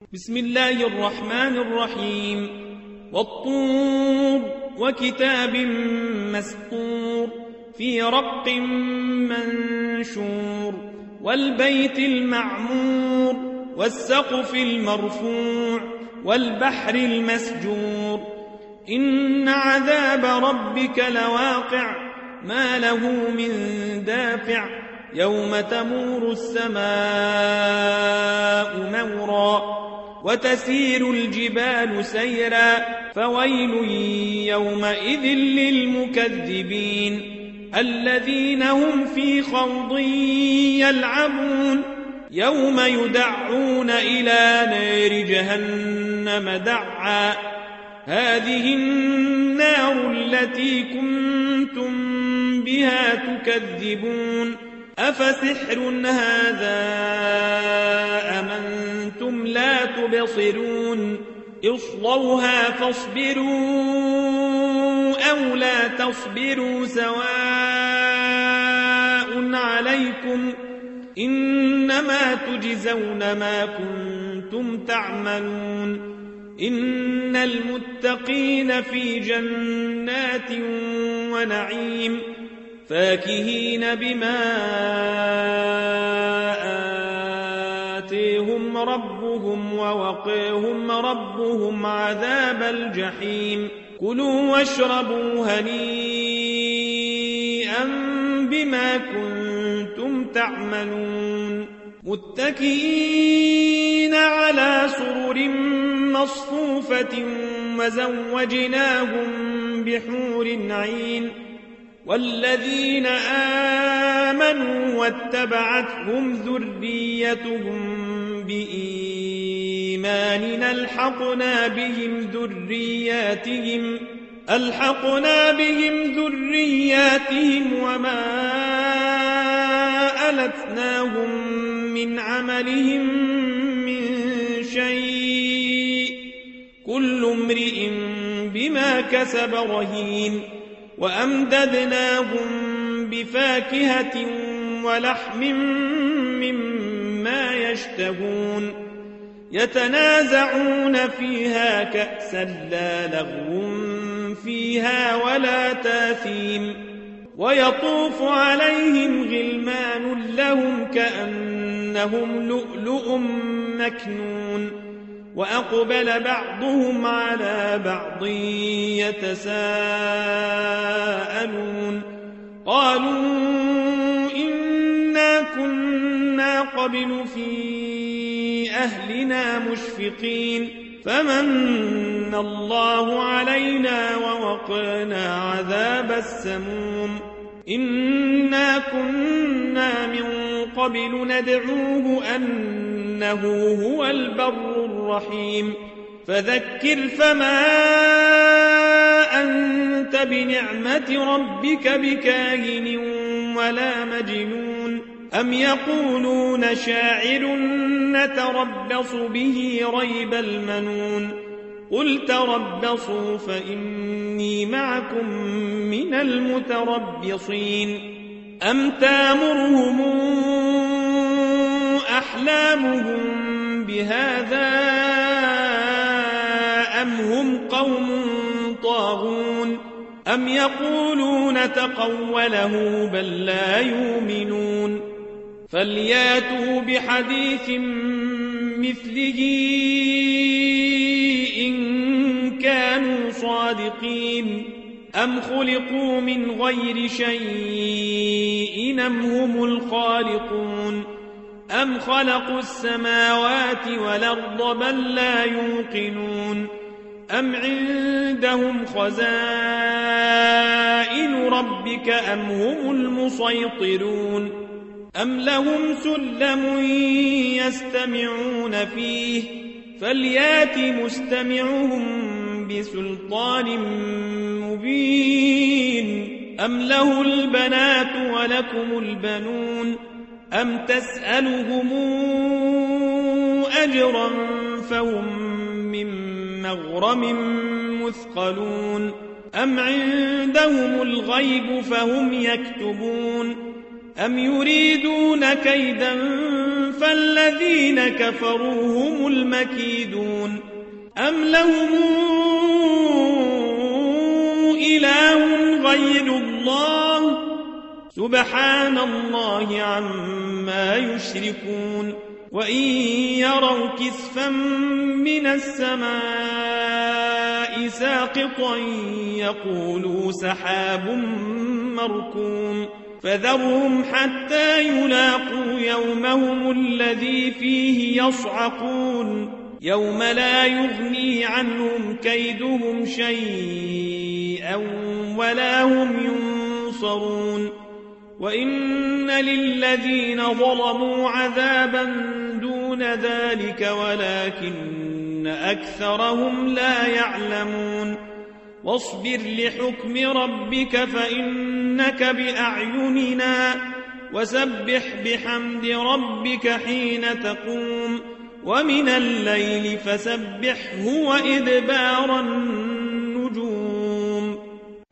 بسم الله الرحمن الرحيم والطور وكتاب مسطور في رق منشور والبيت المعمور والسقف المرفوع والبحر المسجور إن عذاب ربك لواقع ما له من دافع يوم تمور السماء مورا وتسير الجبال سيرا فويل يومئذ للمكذبين الذين هم في خوض يلعبون يوم يدعون إلى نار جهنم دعا هذه النار التي كنتم بها تكذبون أفسحر هذا أم أنتم لا تبصرون اصلوها فاصبروا أو لا تصبروا سواء عليكم إنما تجزون ما كنتم تعملون إن المتقين في جنات ونعيم فاكهين بما آتيهم ربهم ووقيهم ربهم عذاب الجحيم كلوا واشربوا هنيئا بما كنتم تعملون متكئين على سرر مصفوفة وزوجناهم بحور عين والذين آمنوا واتبعتهم ذريتهم بإيمان ألحقنا بهم ذرياتهم وما ألتناهم من عملهم من شيء كل امرئ بما كسب رهين وأمددناهم بفاكهة ولحم مما يشتهون يتنازعون فيها كأسا لا لغو فيها ولا تاثيم ويطوف عليهم غلمان لهم كأنهم لؤلؤ مكنون وأقبل بعضهم على بعض يتساءلون قالوا إنا كنا قبل في أهلنا مشفقين فمن الله علينا ووقانا عذاب السموم إنا كنا من قبل ندعوه أنه هو البر الرحيم فذكر فما أنت بنعمة ربك بكاهن ولا مجنون أم يقولون شاعر نتربص به ريب المنون قل تربصوا فإني معكم من المتربصين أم تامرهم أحلامهم بهذا أم هم قوم طاغون أم يقولون تقوله بل لا يؤمنون فلياتوا بحديث مثله إن كانوا صادقين أم خلقوا من غير شيء أم هم الخالقون أم خلقوا السماوات والأرض بل لا يوقنون أم عندهم خزائن ربك أم هم المسيطرون أم لهم سلم يستمعون فيه فليات مستمعهم بسلطان مبين أم له البنات ولكم البنون أم تسألهم أجرا فهم من مغرم مثقلون أم عندهم الغيب فهم يكتبون أم يريدون كيدا فالذين كفروا هم المكيدون أم لهم إله غير الله سبحان الله عما يشركون وإن يروا كسفا من السماء ساقطا يقولوا سحاب مركوم فذرهم حتى يلاقوا يومهم الذي فيه يصعقون يوم لا يغني عنهم كيدهم شيئا ولا هم ينصرون وإن للذين ظلموا عذابا دون ذلك ولكن أكثرهم لا يعلمون واصبر لحكم ربك فإنك بأعيننا وسبح بحمد ربك حين تقوم ومن الليل فسبحه وإدبار النجوم